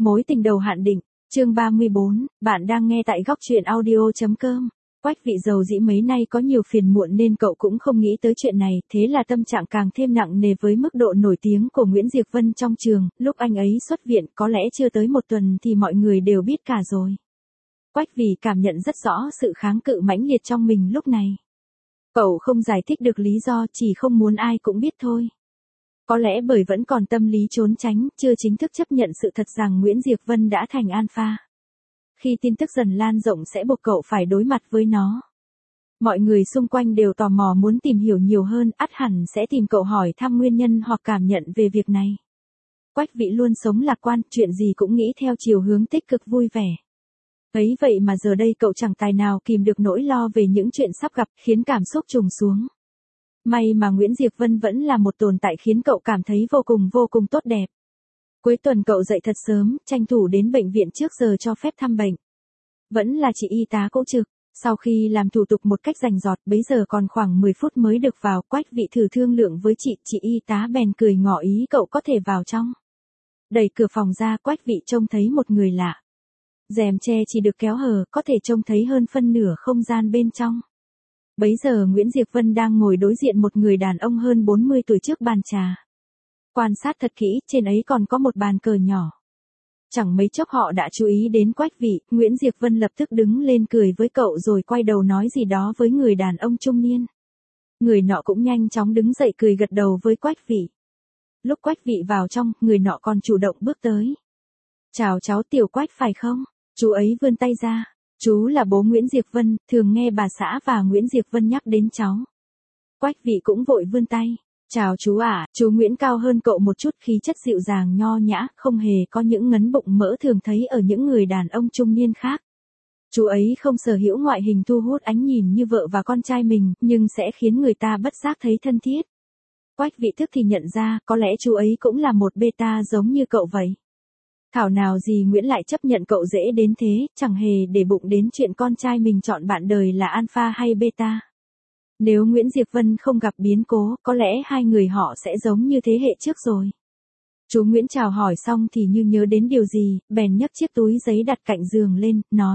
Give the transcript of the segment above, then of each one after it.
Mối tình đầu hạn định, chương 34, bạn đang nghe tại góc truyện audio.com. Quách Vị giàu dĩ mấy nay có nhiều phiền muộn nên cậu cũng không nghĩ tới chuyện này, thế là tâm trạng càng thêm nặng nề với mức độ nổi tiếng của Nguyễn Diệp Vân trong trường, lúc anh ấy xuất viện có lẽ chưa tới một tuần thì mọi người đều biết cả rồi. Quách Vị cảm nhận rất rõ sự kháng cự mãnh liệt trong mình lúc này. Cậu không giải thích được lý do, chỉ không muốn ai cũng biết thôi. Có lẽ bởi vẫn còn tâm lý trốn tránh, chưa chính thức chấp nhận sự thật rằng Nguyễn Diệp Vân đã thành alpha. Khi tin tức dần lan rộng sẽ buộc cậu phải đối mặt với nó. Mọi người xung quanh đều tò mò muốn tìm hiểu nhiều hơn, ắt hẳn sẽ tìm cậu hỏi thăm nguyên nhân hoặc cảm nhận về việc này. Quách Vị luôn sống lạc quan, chuyện gì cũng nghĩ theo chiều hướng tích cực vui vẻ. Ấy vậy mà giờ đây cậu chẳng tài nào kìm được nỗi lo về những chuyện sắp gặp, khiến cảm xúc trùng xuống. May mà Nguyễn Diệp Vân vẫn là một tồn tại khiến cậu cảm thấy vô cùng tốt đẹp. Cuối tuần cậu dậy thật sớm, tranh thủ đến bệnh viện trước giờ cho phép thăm bệnh. Vẫn là chị y tá cỗ trực, sau khi làm thủ tục một cách rành rọt, bấy giờ còn khoảng 10 phút mới được vào. Quách Vị thử thương lượng với chị y tá bèn cười ngỏ ý cậu có thể vào trong. Đẩy cửa phòng ra, Quách Vị trông thấy một người lạ. Rèm che chỉ được kéo hở, có thể trông thấy hơn phân nửa không gian bên trong. Bấy giờ Nguyễn Diệp Vân đang ngồi đối diện một người đàn ông hơn 40 tuổi trước bàn trà. Quan sát thật kỹ, trên ấy còn có một bàn cờ nhỏ. Chẳng mấy chốc họ đã chú ý đến Quách Vị, Nguyễn Diệp Vân lập tức đứng lên cười với cậu rồi quay đầu nói gì đó với người đàn ông trung niên. Người nọ cũng nhanh chóng đứng dậy cười gật đầu với Quách Vị. Lúc Quách Vị vào trong, người nọ còn chủ động bước tới. Chào cháu Tiểu Quách phải không? Chú ấy vươn tay ra. Chú là bố Nguyễn Diệp Vân, thường nghe bà xã và Nguyễn Diệp Vân nhắc đến cháu. Quách Vị cũng vội vươn tay. Chào chú ạ, chú Nguyễn cao hơn cậu một chút, khí chất dịu dàng nho nhã, không hề có những ngấn bụng mỡ thường thấy ở những người đàn ông trung niên khác. Chú ấy không sở hữu ngoại hình thu hút ánh nhìn như vợ và con trai mình, nhưng sẽ khiến người ta bất giác thấy thân thiết. Quách Vị thức thì nhận ra, có lẽ chú ấy cũng là một beta giống như cậu vậy. Thảo nào gì Nguyễn lại chấp nhận cậu dễ đến thế, chẳng hề để bụng đến chuyện con trai mình chọn bạn đời là alpha hay beta. Nếu Nguyễn Diệp Vân không gặp biến cố, có lẽ hai người họ sẽ giống như thế hệ trước rồi. Chú Nguyễn chào hỏi xong thì như nhớ đến điều gì, bèn nhấc chiếc túi giấy đặt cạnh giường lên, nói.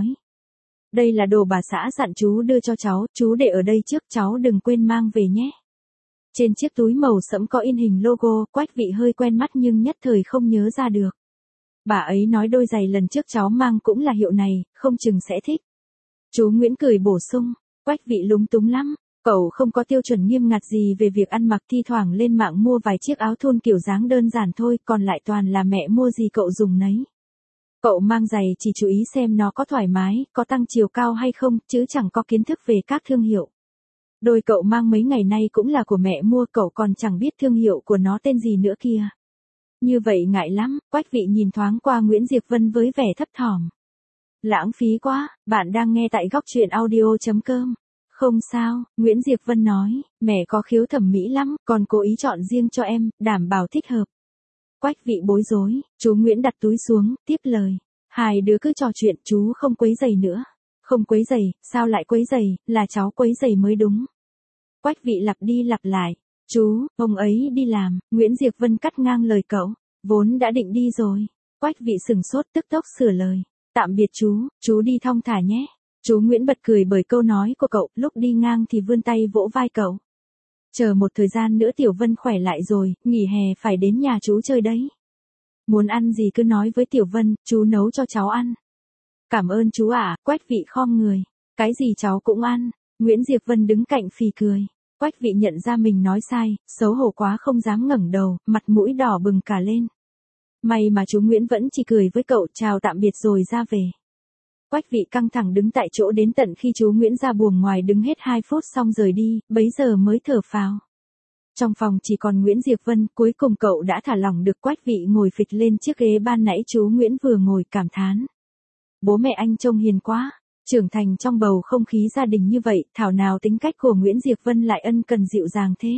Đây là đồ bà xã dặn chú đưa cho cháu, chú để ở đây trước, cháu đừng quên mang về nhé. Trên chiếc túi màu sẫm có in hình logo, Quách Vị hơi quen mắt nhưng nhất thời không nhớ ra được. Bà ấy nói đôi giày lần trước cháu mang cũng là hiệu này, không chừng sẽ thích. Chú Nguyễn cười bổ sung, Quách Vị lúng túng lắm, cậu không có tiêu chuẩn nghiêm ngặt gì về việc ăn mặc, thi thoảng lên mạng mua vài chiếc áo thun kiểu dáng đơn giản thôi, còn lại toàn là mẹ mua gì cậu dùng nấy. Cậu mang giày chỉ chú ý xem nó có thoải mái, có tăng chiều cao hay không, chứ chẳng có kiến thức về các thương hiệu. Đôi cậu mang mấy ngày nay cũng là của mẹ mua, cậu còn chẳng biết thương hiệu của nó tên gì nữa kìa. Như vậy ngại lắm. Quách Vị nhìn thoáng qua Nguyễn Diệp Vân với vẻ thấp thỏm. Lãng phí quá, bạn đang nghe tại góc truyện audio.com. Không sao, Nguyễn Diệp Vân nói, mẹ có khiếu thẩm mỹ lắm, còn cố ý chọn riêng cho em, đảm bảo thích hợp. Quách Vị bối rối, chú Nguyễn đặt túi xuống, tiếp lời. Hai đứa cứ trò chuyện, chú không quấy rầy nữa. Không quấy rầy, sao lại quấy rầy, là cháu quấy rầy mới đúng. Quách Vị lặp đi lặp lại. Chú, ông ấy đi làm, Nguyễn Diệp Vân cắt ngang lời cậu, vốn đã định đi rồi. Quách Vị sừng sốt tức tốc sửa lời. Tạm biệt chú đi thong thả nhé. Chú Nguyễn bật cười bởi câu nói của cậu, lúc đi ngang thì vươn tay vỗ vai cậu. Chờ một thời gian nữa Tiểu Vân khỏe lại rồi, nghỉ hè phải đến nhà chú chơi đấy. Muốn ăn gì cứ nói với Tiểu Vân, chú nấu cho cháu ăn. Cảm ơn chú ạ. Quách Vị khom người. Cái gì cháu cũng ăn. Nguyễn Diệp Vân đứng cạnh phì cười. Quách Vị nhận ra mình nói sai, xấu hổ quá không dám ngẩng đầu, mặt mũi đỏ bừng cả lên. May mà chú Nguyễn vẫn chỉ cười với cậu, chào tạm biệt rồi ra về. Quách Vị căng thẳng đứng tại chỗ đến tận khi chú Nguyễn ra buồng ngoài đứng hết 2 phút xong rời đi, bấy giờ mới thở phào. Trong phòng chỉ còn Nguyễn Diệp Vân, cuối cùng cậu đã thả lỏng được. Quách Vị ngồi phịch lên chiếc ghế ban nãy chú Nguyễn vừa ngồi, cảm thán. Bố mẹ anh trông hiền quá. Trưởng thành trong bầu không khí gia đình như vậy, thảo nào tính cách của Nguyễn Diệp Vân lại ân cần dịu dàng thế.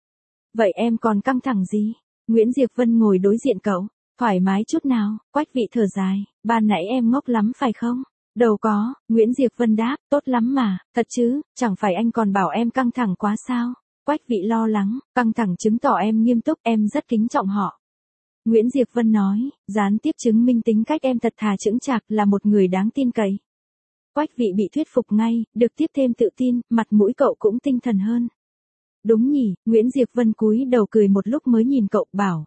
Vậy em còn căng thẳng gì? Nguyễn Diệp Vân ngồi đối diện cậu, thoải mái chút nào. Quách Vị thở dài, ban nãy em ngốc lắm phải không? Đâu có, Nguyễn Diệp Vân đáp, tốt lắm mà, thật chứ, chẳng phải anh còn bảo em căng thẳng quá sao? Quách Vị lo lắng, căng thẳng chứng tỏ em nghiêm túc, em rất kính trọng họ. Nguyễn Diệp Vân nói, gián tiếp chứng minh tính cách em thật thà chững chạc, là một người đáng tin cậy. Quách Vị bị thuyết phục ngay, được tiếp thêm tự tin, mặt mũi cậu cũng tinh thần hơn. Đúng nhỉ, Nguyễn Diệp Vân cúi đầu cười một lúc mới nhìn cậu, bảo.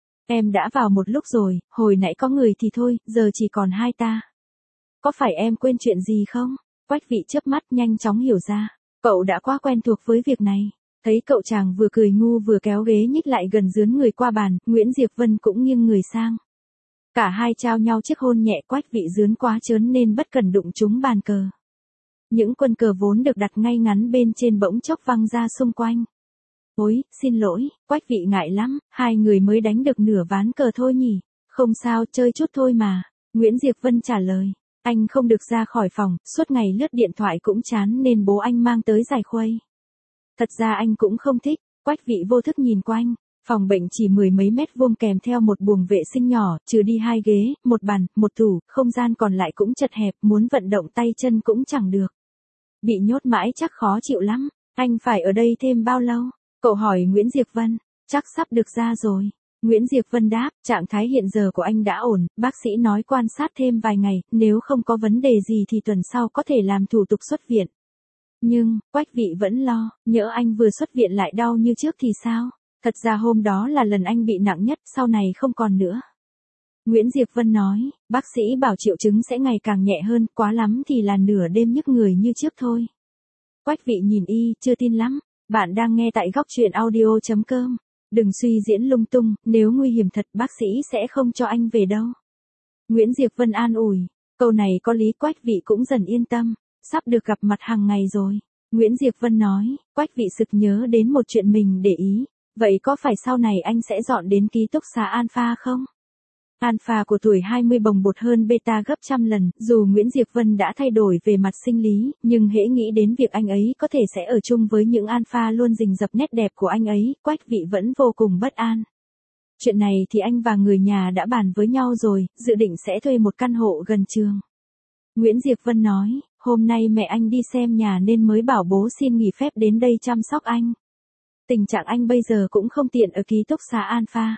Em đã vào một lúc rồi, hồi nãy có người thì thôi, giờ chỉ còn hai ta. Có phải em quên chuyện gì không? Quách Vị chớp mắt nhanh chóng hiểu ra. Cậu đã quá quen thuộc với việc này. Thấy cậu chàng vừa cười ngu vừa kéo ghế nhích lại gần dướn người qua bàn, Nguyễn Diệp Vân cũng nghiêng người sang. Cả hai trao nhau chiếc hôn nhẹ, Quách Vị dướn quá trớn nên bất cần đụng trúng bàn cờ. Những quân cờ vốn được đặt ngay ngắn bên trên bỗng chốc văng ra xung quanh. Ôi, xin lỗi, Quách Vị ngại lắm, hai người mới đánh được nửa ván cờ thôi nhỉ. Không sao, chơi chút thôi mà. Nguyễn Diệp Vân trả lời. Anh không được ra khỏi phòng, suốt ngày lướt điện thoại cũng chán nên bố anh mang tới giải khuây. Thật ra anh cũng không thích. Quách Vị vô thức nhìn quanh. Phòng bệnh chỉ 10 mấy mét vuông kèm theo một buồng vệ sinh nhỏ, trừ đi 2 ghế, một bàn, một tủ, không gian còn lại cũng chật hẹp, muốn vận động tay chân cũng chẳng được. Bị nhốt mãi chắc khó chịu lắm. Anh phải ở đây thêm bao lâu? Cậu hỏi Nguyễn Diệp Vân. Chắc sắp được ra rồi. Nguyễn Diệp Vân đáp, trạng thái hiện giờ của anh đã ổn, bác sĩ nói quan sát thêm vài ngày, nếu không có vấn đề gì thì tuần sau có thể làm thủ tục xuất viện. Nhưng, Quách Vị vẫn lo, nhỡ anh vừa xuất viện lại đau như trước thì sao? Thật ra hôm đó là lần anh bị nặng nhất, sau này không còn nữa. Nguyễn Diệp Vân nói, bác sĩ bảo triệu chứng sẽ ngày càng nhẹ hơn, quá lắm thì là nửa đêm nhức người như trước thôi. Quách Vị nhìn y, chưa tin lắm. Bạn đang nghe tại góc truyện audio.com. Đừng suy diễn lung tung, nếu nguy hiểm thật bác sĩ sẽ không cho anh về đâu. Nguyễn Diệp Vân an ủi, câu này có lý. Quách Vị cũng dần yên tâm, sắp được gặp mặt hàng ngày rồi. Nguyễn Diệp Vân nói, Quách Vị sực nhớ đến một chuyện mình để ý, vậy có phải sau này anh sẽ dọn đến ký túc xá Alpha không? Alpha của tuổi 20 bồng bột hơn beta gấp trăm lần, dù Nguyễn Diệp Vân đã thay đổi về mặt sinh lý, nhưng hễ nghĩ đến việc anh ấy có thể sẽ ở chung với những Alpha luôn rình rập nét đẹp của anh ấy, Quách Vị vẫn vô cùng bất an. Chuyện này thì anh và người nhà đã bàn với nhau rồi, dự định sẽ thuê một căn hộ gần trường. Nguyễn Diệp Vân nói, hôm nay mẹ anh đi xem nhà nên mới bảo bố xin nghỉ phép đến đây chăm sóc anh. Tình trạng anh bây giờ cũng không tiện ở ký túc xá Alpha.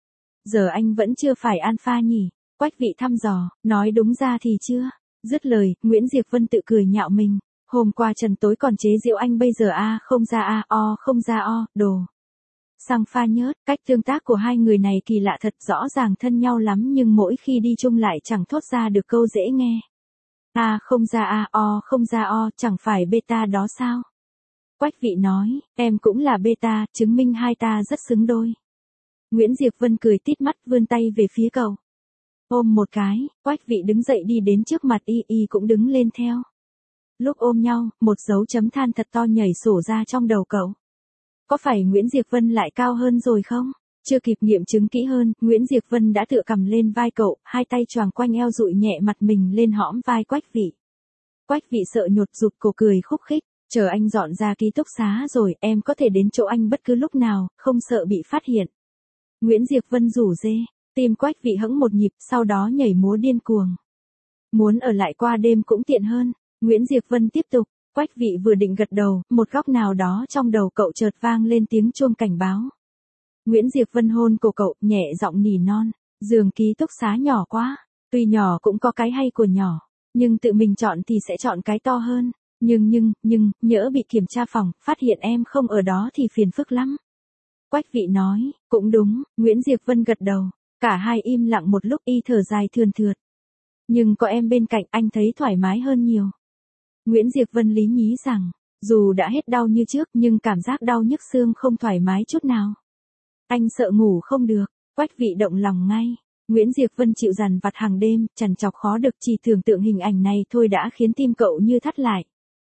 Giờ anh vẫn chưa phải Alpha nhỉ? Quách Vị thăm dò, nói đúng ra thì chưa. Dứt lời, Nguyễn Diệp Vân tự cười nhạo mình. Hôm qua trần tối còn chế giễu anh, bây giờ A không ra A, O không ra O, đồ. Sang pha nhớt, cách tương tác của hai người này kỳ lạ thật, rõ ràng thân nhau lắm nhưng mỗi khi đi chung lại chẳng thốt ra được câu dễ nghe. A không ra A, O không ra O, chẳng phải beta đó sao? Quách Vị nói, em cũng là beta, chứng minh hai ta rất xứng đôi. Nguyễn Diệp Vân cười tít mắt vươn tay về phía cậu. Ôm một cái, Quách Vị đứng dậy đi đến trước mặt y cũng đứng lên theo. Lúc ôm nhau, một dấu chấm than thật to nhảy sổ ra trong đầu cậu. Có phải Nguyễn Diệp Vân lại cao hơn rồi không? Chưa kịp nghiệm chứng kỹ hơn, Nguyễn Diệp Vân đã tựa cầm lên vai cậu, hai tay choàng quanh eo dụi nhẹ mặt mình lên hõm vai Quách Vị. Quách Vị sợ nhột rụt cổ cười khúc khích, chờ anh dọn ra ký túc xá rồi, em có thể đến chỗ anh bất cứ lúc nào, không sợ bị phát hiện. Nguyễn Diệp Vân rủ dê, tim Quách Vị hững một nhịp, sau đó nhảy múa điên cuồng. Muốn ở lại qua đêm cũng tiện hơn. Nguyễn Diệp Vân tiếp tục, Quách Vị vừa định gật đầu, một góc nào đó trong đầu cậu chợt vang lên tiếng chuông cảnh báo. Nguyễn Diệp Vân hôn cổ cậu, nhẹ giọng nỉ non, giường ký túc xá nhỏ quá, tuy nhỏ cũng có cái hay của nhỏ, nhưng tự mình chọn thì sẽ chọn cái to hơn, nhưng, nhỡ bị kiểm tra phòng, phát hiện em không ở đó thì phiền phức lắm. Quách Vị nói, cũng đúng, Nguyễn Diệp Vân gật đầu, cả hai im lặng một lúc, y thở dài thườn thượt. Nhưng có em bên cạnh anh thấy thoải mái hơn nhiều. Nguyễn Diệp Vân lý nhí rằng, dù đã hết đau như trước nhưng cảm giác đau nhức xương không thoải mái chút nào. Anh sợ ngủ không được, Quách Vị động lòng ngay. Nguyễn Diệp Vân chịu dằn vặt hàng đêm, trằn trọc khó được, chỉ tưởng tượng hình ảnh này thôi đã khiến tim cậu như thắt lại.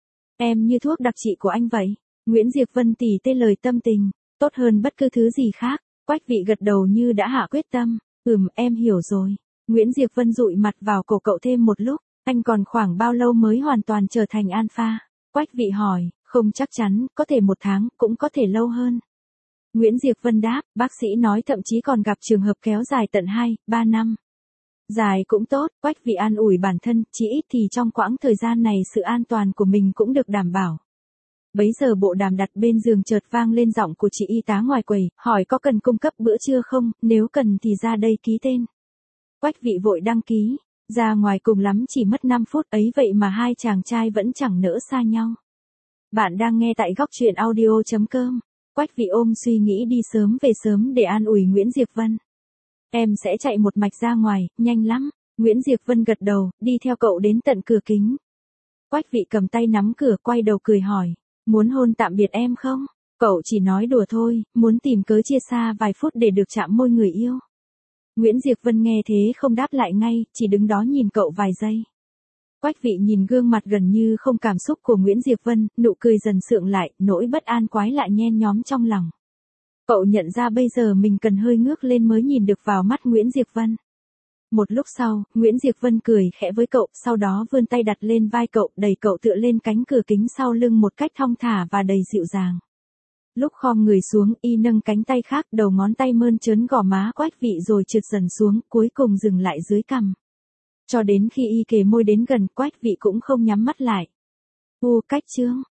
Em như thuốc đặc trị của anh vậy. Nguyễn Diệp Vân tỉ tê lời tâm tình, tốt hơn bất cứ thứ gì khác. Quách Vị gật đầu như đã hạ quyết tâm, em hiểu rồi. Nguyễn Diệp Vân dụi mặt vào cổ cậu thêm một lúc, anh còn khoảng bao lâu mới hoàn toàn trở thành Alpha? Quách Vị hỏi, không chắc chắn, có thể 1 tháng, cũng có thể lâu hơn. Nguyễn Diệp Vân đáp, bác sĩ nói thậm chí còn gặp trường hợp kéo dài tận 2-3 năm. Dài cũng tốt, Quách Vị an ủi bản thân, chỉ ít thì trong quãng thời gian này sự an toàn của mình cũng được đảm bảo. Bấy giờ bộ đàm đặt bên giường chợt vang lên giọng của chị y tá ngoài quầy, hỏi có cần cung cấp bữa trưa không, nếu cần thì ra đây ký tên. Quách Vị vội đăng ký, ra ngoài cùng lắm chỉ mất 5 phút ấy vậy mà hai chàng trai vẫn chẳng nỡ xa nhau. Bạn đang nghe tại góc truyện audio.com. Quách Vị ôm suy nghĩ đi sớm về sớm để an ủi Nguyễn Diệp Vân. Em sẽ chạy một mạch ra ngoài, nhanh lắm. Nguyễn Diệp Vân gật đầu, đi theo cậu đến tận cửa kính. Quách Vị cầm tay nắm cửa quay đầu cười hỏi, muốn hôn tạm biệt em không? Cậu chỉ nói đùa thôi, muốn tìm cớ chia xa vài phút để được chạm môi người yêu. Nguyễn Diệp Vân nghe thế không đáp lại ngay, chỉ đứng đó nhìn cậu vài giây. Quách Vị nhìn gương mặt gần như không cảm xúc của Nguyễn Diệp Vân, nụ cười dần sượng lại, nỗi bất an quái lạ nhen nhóm trong lòng. Cậu nhận ra bây giờ mình cần hơi ngước lên mới nhìn được vào mắt Nguyễn Diệp Vân. Một lúc sau, Nguyễn Diệp Vân cười khẽ với cậu, sau đó vươn tay đặt lên vai cậu, đẩy cậu tựa lên cánh cửa kính sau lưng một cách thong thả và đầy dịu dàng. Lúc khom người xuống, y nâng cánh tay khác, đầu ngón tay mơn trớn gò má Quách Vị rồi trượt dần xuống, cuối cùng dừng lại dưới cằm. Cho đến khi y kề môi đến gần, Quách Vị cũng không nhắm mắt lại. Cách chương